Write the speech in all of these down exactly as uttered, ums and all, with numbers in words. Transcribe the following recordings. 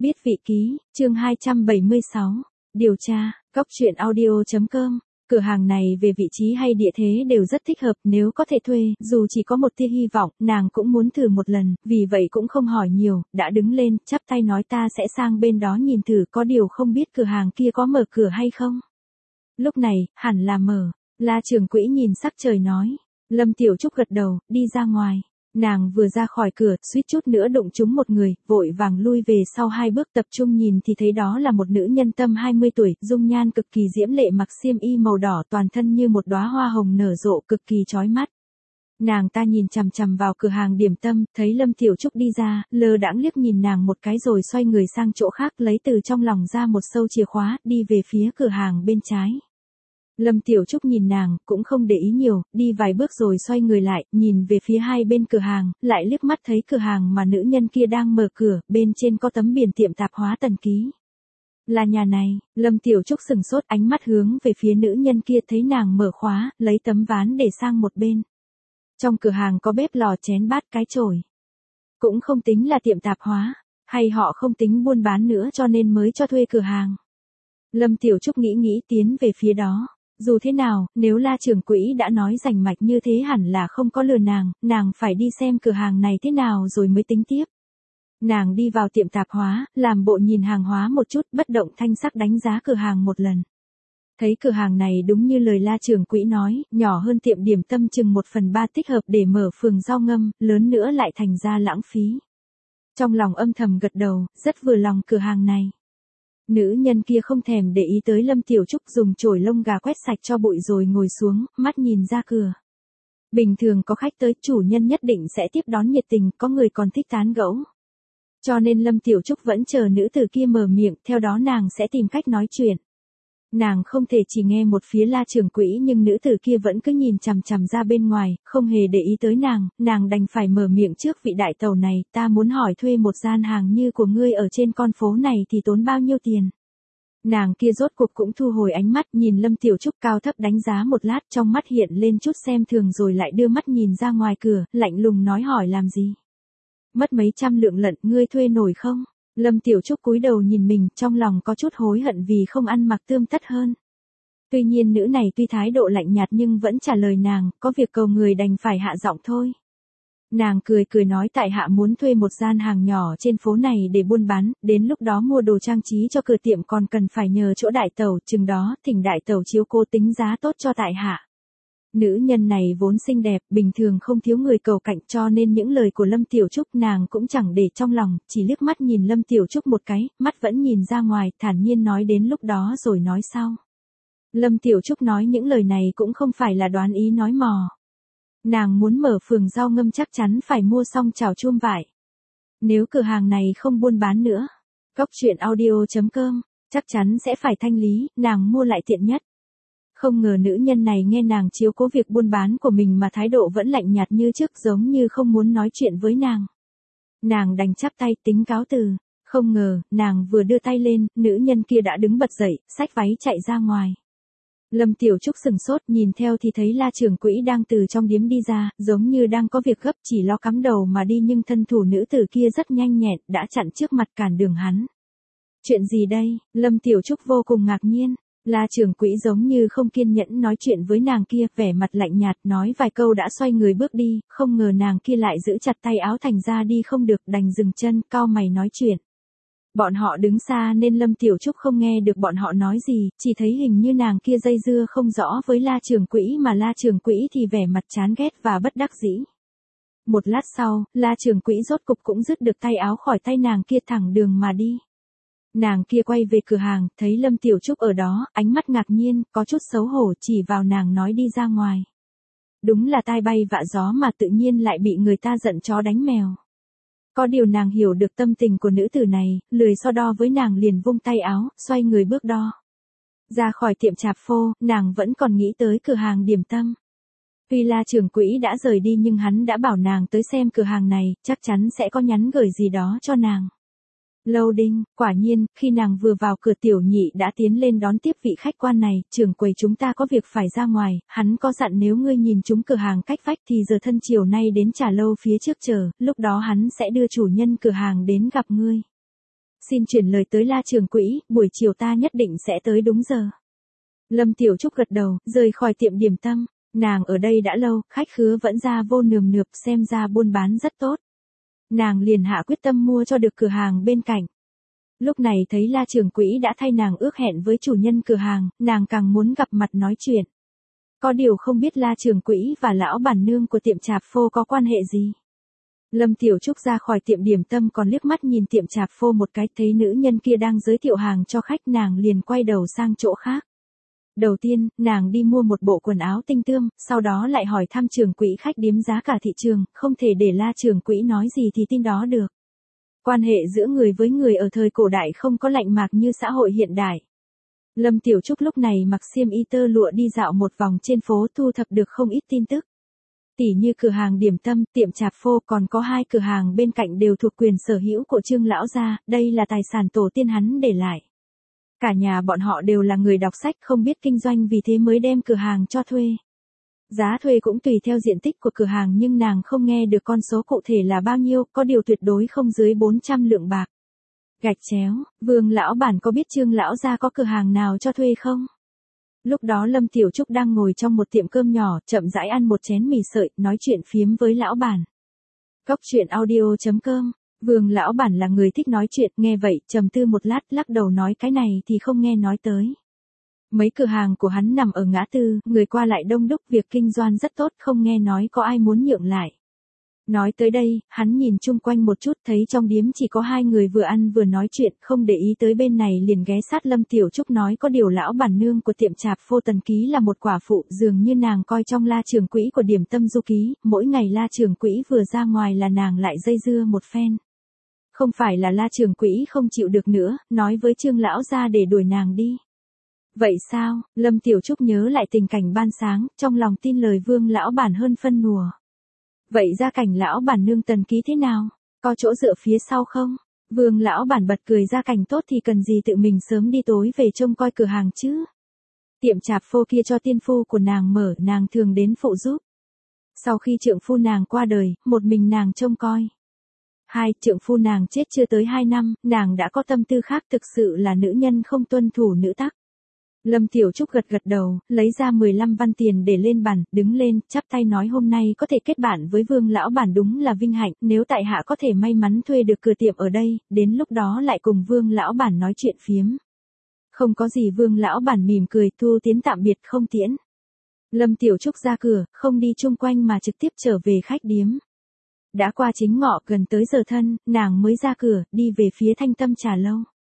Biết vị ký, chương hai trăm bảy mươi sáu. Điều tra, Cóc truyện audio chấm com. Cửa hàng này về vị trí hay địa thế đều rất thích hợp, nếu có thể thuê, dù chỉ có một tia hy vọng, nàng cũng muốn thử một lần, vì vậy cũng không hỏi nhiều, đã đứng lên, chắp tay nói ta sẽ sang bên đó nhìn thử, có điều không biết cửa hàng kia có mở cửa hay không. Lúc này, hẳn là mở. La Trường Quỹ nhìn sắc trời nói. Lâm Tiểu Trúc gật đầu, đi ra ngoài. Nàng vừa ra khỏi cửa, suýt chút nữa đụng trúng một người, vội vàng lui về sau hai bước, tập trung nhìn thì thấy đó là một nữ nhân tầm hai mươi tuổi, dung nhan cực kỳ diễm lệ, mặc xiêm y màu đỏ, toàn thân như một đóa hoa hồng nở rộ, cực kỳ chói mắt. Nàng ta nhìn chằm chằm vào cửa hàng điểm tâm, thấy Lâm Tiểu Trúc đi ra, lơ đãng liếc nhìn nàng một cái rồi xoay người sang chỗ khác, lấy từ trong lòng ra một sâu chìa khóa, đi về phía cửa hàng bên trái. Lâm Tiểu Trúc nhìn nàng, cũng không để ý nhiều, đi vài bước rồi xoay người lại, nhìn về phía hai bên cửa hàng, lại liếc mắt thấy cửa hàng mà nữ nhân kia đang mở cửa, bên trên có tấm biển tiệm tạp hóa Tần Ký. Là nhà này. Lâm Tiểu Trúc sừng sốt, ánh mắt hướng về phía nữ nhân kia, thấy nàng mở khóa, lấy tấm ván để sang một bên. Trong cửa hàng có bếp lò, chén bát, cái chổi. Cũng không tính là tiệm tạp hóa, hay họ không tính buôn bán nữa cho nên mới cho thuê cửa hàng. Lâm Tiểu Trúc nghĩ nghĩ tiến về phía đó. Dù thế nào, nếu La Trường Quỹ đã nói rành mạch như thế hẳn là không có lừa nàng, nàng phải đi xem cửa hàng này thế nào rồi mới tính tiếp. Nàng đi vào tiệm tạp hóa, làm bộ nhìn hàng hóa một chút, bất động thanh sắc đánh giá cửa hàng một lần. Thấy cửa hàng này đúng như lời La Trường Quỹ nói, nhỏ hơn tiệm điểm tâm chừng một phần ba, thích hợp để mở phường rau ngâm, lớn nữa lại thành ra lãng phí. Trong lòng âm thầm gật đầu, rất vừa lòng cửa hàng này. Nữ nhân kia không thèm để ý tới Lâm Tiểu Trúc, dùng chổi lông gà quét sạch cho bụi rồi ngồi xuống, mắt nhìn ra cửa. Bình thường có khách tới, chủ nhân nhất định sẽ tiếp đón nhiệt tình, có người còn thích tán gẫu. Cho nên Lâm Tiểu Trúc vẫn chờ nữ tử kia mở miệng, theo đó nàng sẽ tìm cách nói chuyện. Nàng không thể chỉ nghe một phía La Trường Quỹ, nhưng nữ tử kia vẫn cứ nhìn chằm chằm ra bên ngoài, không hề để ý tới nàng, nàng đành phải mở miệng trước. Vị đại tẩu này, ta muốn hỏi thuê một gian hàng như của ngươi ở trên con phố này thì tốn bao nhiêu tiền? Nàng kia rốt cuộc cũng thu hồi ánh mắt, nhìn Lâm Tiểu Trúc cao thấp đánh giá một lát, trong mắt hiện lên chút xem thường rồi lại đưa mắt nhìn ra ngoài cửa, lạnh lùng nói hỏi làm gì? Mất mấy trăm lượng lận, ngươi thuê nổi không? Lâm Tiểu Trúc cúi đầu nhìn mình, trong lòng có chút hối hận vì không ăn mặc tươm tất hơn. Tuy nhiên nữ này tuy thái độ lạnh nhạt nhưng vẫn trả lời nàng, có việc cầu người đành phải hạ giọng thôi. Nàng cười cười nói tại hạ muốn thuê một gian hàng nhỏ trên phố này để buôn bán, đến lúc đó mua đồ trang trí cho cửa tiệm còn cần phải nhờ chỗ đại tẩu, chừng đó thỉnh đại tẩu chiếu cố tính giá tốt cho tại hạ. Nữ nhân này vốn xinh đẹp, bình thường không thiếu người cầu cạnh, cho nên những lời của Lâm Tiểu Trúc nàng cũng chẳng để trong lòng, chỉ liếc mắt nhìn Lâm Tiểu Trúc một cái, mắt vẫn nhìn ra ngoài, thản nhiên nói đến lúc đó rồi nói sau. Lâm Tiểu Trúc nói những lời này cũng không phải là đoán ý nói mò. Nàng muốn mở phường rau ngâm chắc chắn phải mua xong chảo chum vải. Nếu cửa hàng này không buôn bán nữa, Cóc truyện audio chấm com, chắc chắn sẽ phải thanh lý, nàng mua lại tiện nhất. Không ngờ nữ nhân này nghe nàng chiếu cố việc buôn bán của mình mà thái độ vẫn lạnh nhạt như trước, giống như không muốn nói chuyện với nàng. Nàng đành chắp tay tính cáo từ. Không ngờ, nàng vừa đưa tay lên, nữ nhân kia đã đứng bật dậy, xách váy chạy ra ngoài. Lâm Tiểu Trúc sừng sốt, nhìn theo thì thấy La Trường Quỹ đang từ trong điếm đi ra, giống như đang có việc gấp, chỉ lo cắm đầu mà đi, nhưng thân thủ nữ tử kia rất nhanh nhẹn, đã chặn trước mặt cản đường hắn. Chuyện gì đây? Lâm Tiểu Trúc vô cùng ngạc nhiên. La Trường Quỹ giống như không kiên nhẫn nói chuyện với nàng kia, vẻ mặt lạnh nhạt, nói vài câu đã xoay người bước đi, không ngờ nàng kia lại giữ chặt tay áo, thành ra đi không được, đành dừng chân, cau mày nói chuyện. Bọn họ đứng xa nên Lâm Tiểu Trúc không nghe được bọn họ nói gì, chỉ thấy hình như nàng kia dây dưa không rõ với La Trường Quỹ, mà La Trường Quỹ thì vẻ mặt chán ghét và bất đắc dĩ. Một lát sau, La Trường Quỹ rốt cục cũng dứt được tay áo khỏi tay nàng kia, thẳng đường mà đi. Nàng kia quay về cửa hàng, thấy Lâm Tiểu Trúc ở đó, ánh mắt ngạc nhiên, có chút xấu hổ, chỉ vào nàng nói đi ra ngoài. Đúng là tai bay vạ gió mà tự nhiên lại bị người ta giận chó đánh mèo. Có điều nàng hiểu được tâm tình của nữ tử này, lười so đo với nàng liền vung tay áo, xoay người bước đo. Ra khỏi tiệm chạp phô, nàng vẫn còn nghĩ tới cửa hàng điểm tâm. Tuy La Trường Quỹ đã rời đi nhưng hắn đã bảo nàng tới xem cửa hàng này, chắc chắn sẽ có nhắn gửi gì đó cho nàng. Loading, quả nhiên, khi nàng vừa vào cửa Tiểu Nhị đã tiến lên đón tiếp vị khách quan này, trưởng quầy chúng ta có việc phải ra ngoài, hắn có dặn nếu ngươi nhìn chúng cửa hàng cách vách thì giờ thân chiều nay đến trà lâu phía trước chờ, lúc đó hắn sẽ đưa chủ nhân cửa hàng đến gặp ngươi. Xin chuyển lời tới La Trường Quỹ, buổi chiều ta nhất định sẽ tới đúng giờ. Lâm Tiểu Trúc gật đầu, rời khỏi tiệm điểm tâm. Nàng ở đây đã lâu, khách khứa vẫn ra vô nườm nượp, xem ra buôn bán rất tốt. Nàng liền hạ quyết tâm mua cho được cửa hàng bên cạnh. Lúc này thấy La Trường Quỹ đã thay nàng ước hẹn với chủ nhân cửa hàng, nàng càng muốn gặp mặt nói chuyện. Có điều không biết La Trường Quỹ và lão bản nương của tiệm chạp phô có quan hệ gì. Lâm Tiểu Trúc ra khỏi tiệm điểm tâm còn liếc mắt nhìn tiệm chạp phô một cái, thấy nữ nhân kia đang giới thiệu hàng cho khách, nàng liền quay đầu sang chỗ khác. Đầu tiên, nàng đi mua một bộ quần áo tinh tươm, sau đó lại hỏi thăm Trường Quỹ khách điếm giá cả thị trường, không thể để La Trường Quỹ nói gì thì tin đó được. Quan hệ giữa người với người ở thời cổ đại không có lạnh mạc như xã hội hiện đại. Lâm Tiểu Trúc lúc này mặc xiêm y tơ lụa đi dạo một vòng trên phố, thu thập được không ít tin tức. Tỉ như cửa hàng điểm tâm, tiệm chạp phô, còn có hai cửa hàng bên cạnh đều thuộc quyền sở hữu của Trương lão gia, đây là tài sản tổ tiên hắn để lại. Cả nhà bọn họ đều là người đọc sách không biết kinh doanh, vì thế mới đem cửa hàng cho thuê. Giá thuê cũng tùy theo diện tích của cửa hàng nhưng nàng không nghe được con số cụ thể là bao nhiêu, có điều tuyệt đối không dưới bốn trăm lượng bạc. Gạch chéo, Vương lão bản có biết Trương lão gia có cửa hàng nào cho thuê không? Lúc đó Lâm Tiểu Trúc đang ngồi trong một tiệm cơm nhỏ, chậm rãi ăn một chén mì sợi, nói chuyện phiếm với lão bản. Cốc truyện audio chấm com. Vương lão bản là người thích nói chuyện, nghe vậy, trầm tư một lát, lắc đầu nói cái này thì không nghe nói tới. Mấy cửa hàng của hắn nằm ở ngã tư, người qua lại đông đúc, việc kinh doanh rất tốt, không nghe nói có ai muốn nhượng lại. Nói tới đây, hắn nhìn chung quanh một chút, thấy trong điếm chỉ có hai người vừa ăn vừa nói chuyện, không để ý tới bên này liền ghé sát Lâm Tiểu Trúc nói, có điều lão bản nương của tiệm chạp phô Tần Ký là một quả phụ, dường như nàng coi trong La Trường Quỹ của điểm tâm Du Ký, mỗi ngày La Trường Quỹ vừa ra ngoài là nàng lại dây dưa một phen. Không phải là La Trường Quỹ không chịu được nữa, nói với Trương lão gia để đuổi nàng đi. Vậy sao? Lâm Tiểu Trúc nhớ lại tình cảnh ban sáng, trong lòng tin lời Vương lão bản hơn phân nùa. Vậy gia cảnh lão bản nương Tần Ký thế nào? Có chỗ dựa phía sau không? Vương lão bản bật cười, gia cảnh tốt thì cần gì tự mình sớm đi tối về trông coi cửa hàng chứ? Tiệm chạp phô kia cho tiên phu của nàng mở, nàng thường đến phụ giúp. Sau khi trượng phu nàng qua đời, một mình nàng trông coi. Hai, trượng phu nàng chết chưa tới hai năm, nàng đã có tâm tư khác, thực sự là nữ nhân không tuân thủ nữ tắc. Lâm Tiểu Trúc gật gật đầu, lấy ra mười lăm văn tiền để lên bàn, đứng lên, chắp tay nói hôm nay có thể kết bạn với Vương lão bản đúng là vinh hạnh, nếu tại hạ có thể may mắn thuê được cửa tiệm ở đây, đến lúc đó lại cùng Vương lão bản nói chuyện phiếm. Không có gì, Vương lão bản mỉm cười, thu tiến tạm biệt không tiễn. Lâm Tiểu Trúc ra cửa, không đi chung quanh mà trực tiếp trở về khách điếm. Đã qua chính ngọ, gần tới giờ thân, nàng mới ra cửa, đi về phía Thanh Tâm Trà Lâu.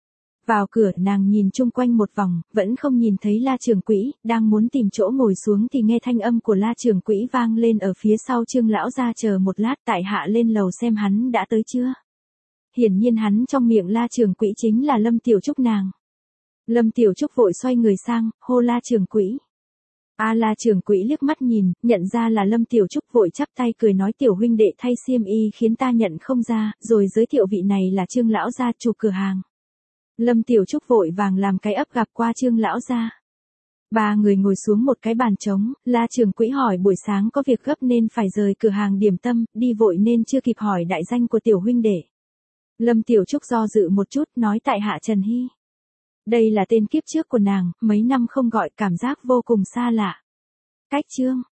Vào cửa, nàng nhìn chung quanh một vòng, vẫn không nhìn thấy La Trường Quỹ, đang muốn tìm chỗ ngồi xuống thì nghe thanh âm của La Trường Quỹ vang lên ở phía sau. Trương lão gia, chờ một lát, tại hạ lên lầu xem hắn đã tới chưa. Hiển nhiên hắn trong miệng La Trường Quỹ chính là Lâm Tiểu Trúc nàng. Lâm Tiểu Trúc vội xoay người sang, hô La Trường Quỹ. A à, La Trường Quỹ liếc mắt nhìn, nhận ra là Lâm Tiểu Trúc, vội chắp tay cười nói, tiểu huynh đệ thay xiêm y khiến ta nhận không ra, rồi giới thiệu vị này là Trương lão gia, chủ cửa hàng. Lâm Tiểu Trúc vội vàng làm cái ấp gặp qua Trương lão gia. Ba người ngồi xuống một cái bàn trống, La Trường Quỹ hỏi buổi sáng có việc gấp nên phải rời cửa hàng điểm tâm, đi vội nên chưa kịp hỏi đại danh của tiểu huynh đệ. Lâm Tiểu Trúc do dự một chút, nói tại hạ Trần Hy. Đây là tên kiếp trước của nàng, mấy năm không gọi, cảm giác vô cùng xa lạ. Cách Trương,